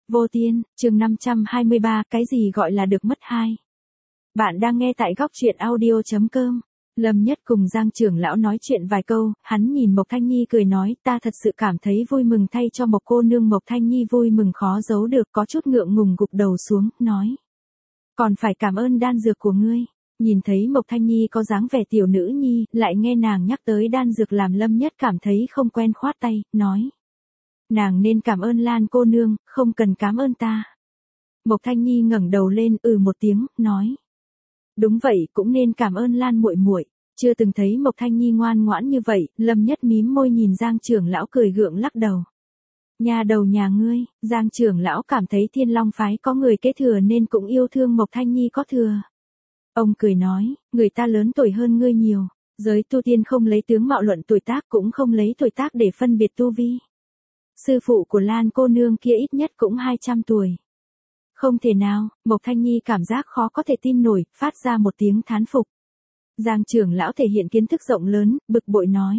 Vô Tiên, chương 523, cái gì gọi là được mất hai. Bạn đang nghe tại góc truyện audio.com. Lâm Nhất cùng Giang trưởng lão nói chuyện vài câu, hắn nhìn Mộc Thanh Nhi cười nói, ta thật sự cảm thấy vui mừng thay cho Mộc cô nương. Mộc Thanh Nhi vui mừng khó giấu được, có chút ngượng ngùng gục đầu xuống, nói. Còn phải cảm ơn đan dược của ngươi. Nhìn thấy Mộc Thanh Nhi có dáng vẻ tiểu nữ nhi, lại nghe nàng nhắc tới đan dược làm Lâm Nhất cảm thấy không quen, khoát tay, nói. Nàng nên cảm ơn Lan cô nương, không cần cảm ơn ta. Mộc Thanh Nhi ngẩng đầu lên, một tiếng, nói. Đúng vậy, cũng nên cảm ơn Lan muội muội. Chưa từng thấy Mộc Thanh Nhi ngoan ngoãn như vậy, Lâm Nhất mím môi nhìn Giang trưởng lão cười gượng lắc đầu. Nhà đầu nhà ngươi, Giang trưởng lão cảm thấy Thiên Long phái có người kế thừa nên cũng yêu thương Mộc Thanh Nhi có thừa. Ông cười nói, người ta lớn tuổi hơn ngươi nhiều, giới tu tiên không lấy tướng mạo luận tuổi tác, cũng không lấy tuổi tác để phân biệt tu vi. Sư phụ của Lan cô nương kia ít nhất cũng 200 tuổi. Không thể nào, Mộc Thanh Nhi cảm giác khó có thể tin nổi, phát ra một tiếng thán phục. Giang trưởng lão thể hiện kiến thức rộng lớn, bực bội nói.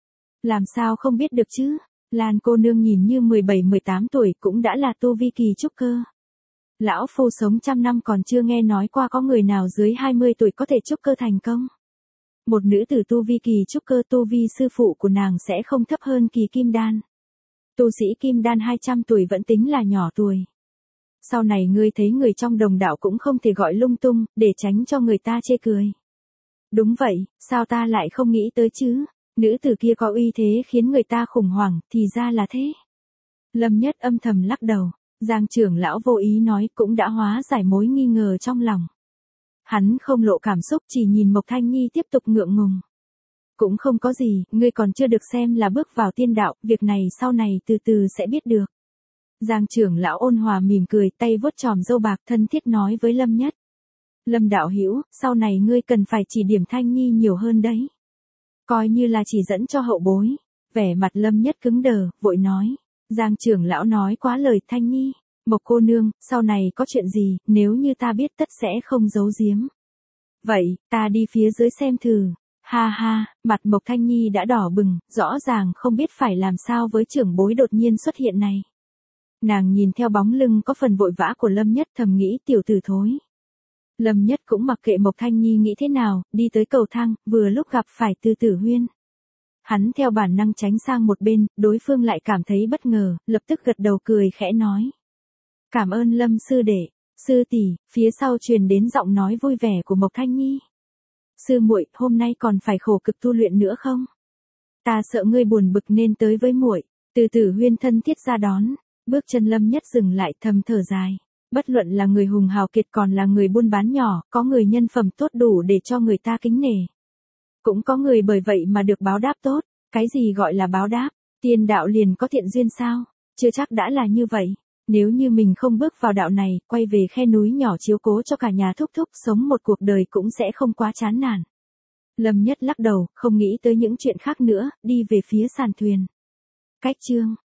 Làm sao không biết được chứ, Lan cô nương nhìn như 17-18 tuổi cũng đã là tu vi kỳ trúc cơ. Lão phu sống trăm năm còn chưa nghe nói qua có người nào dưới 20 tuổi có thể trúc cơ thành công. Một nữ tử tu vi kỳ trúc cơ, tu vi sư phụ của nàng sẽ không thấp hơn kỳ kim đan. Tu sĩ kim đan 200 tuổi vẫn tính là nhỏ tuổi. Sau này ngươi thấy người trong đồng đạo cũng không thể gọi lung tung, để tránh cho người ta chê cười. Đúng vậy, sao ta lại không nghĩ tới chứ? Nữ tử kia có uy thế khiến người ta khủng hoảng, thì ra là thế. Lâm Nhất âm thầm lắc đầu, Giang trưởng lão vô ý nói cũng đã hóa giải mối nghi ngờ trong lòng. Hắn không lộ cảm xúc, chỉ nhìn Mộc Thanh Nhi tiếp tục ngượng ngùng. Cũng không có gì, ngươi còn chưa được xem là bước vào tiên đạo, việc này sau này từ từ sẽ biết được. Giang trưởng lão ôn hòa mỉm cười, tay vuốt chòm râu bạc, thân thiết nói với Lâm Nhất. Lâm đạo hữu, sau này ngươi cần phải chỉ điểm Thanh Nhi nhiều hơn đấy. Coi như là chỉ dẫn cho hậu bối. Vẻ mặt Lâm Nhất cứng đờ, vội nói. Giang trưởng lão nói quá lời. Thanh Nhi, Mộc cô nương, sau này có chuyện gì, nếu như ta biết tất sẽ không giấu giếm. Vậy, ta đi phía dưới xem thử. Ha ha, mặt Mộc Thanh Nhi đã đỏ bừng, rõ ràng không biết phải làm sao với trưởng bối đột nhiên xuất hiện này. Nàng nhìn theo bóng lưng có phần vội vã của Lâm Nhất, thầm nghĩ tiểu tử thối. Lâm Nhất cũng mặc kệ Mộc Thanh Nhi nghĩ thế nào, đi tới cầu thang, vừa lúc gặp phải Từ Tử Huyên. Hắn theo bản năng tránh sang một bên, đối phương lại cảm thấy bất ngờ, lập tức gật đầu cười khẽ nói. Cảm ơn Lâm sư đệ, sư tỷ. Phía sau truyền đến giọng nói vui vẻ của Mộc Thanh Nhi. Sư muội, hôm nay còn phải khổ cực tu luyện nữa không? Ta sợ ngươi buồn bực nên tới với muội. Từ Tử Huyên thân thiết ra đón. Bước chân Lâm Nhất dừng lại, thầm thở dài. Bất luận là người hùng hào kiệt còn là người buôn bán nhỏ, có người nhân phẩm tốt đủ để cho người ta kính nể. Cũng có người bởi vậy mà được báo đáp tốt. Cái gì gọi là báo đáp? Tiên đạo liền có thiện duyên sao? Chưa chắc đã là như vậy. Nếu như mình không bước vào đạo này, quay về khe núi nhỏ chiếu cố cho cả nhà thúc thúc, sống một cuộc đời cũng sẽ không quá chán nản. Lâm Nhất lắc đầu, không nghĩ tới những chuyện khác nữa, đi về phía sàn thuyền. Cách chương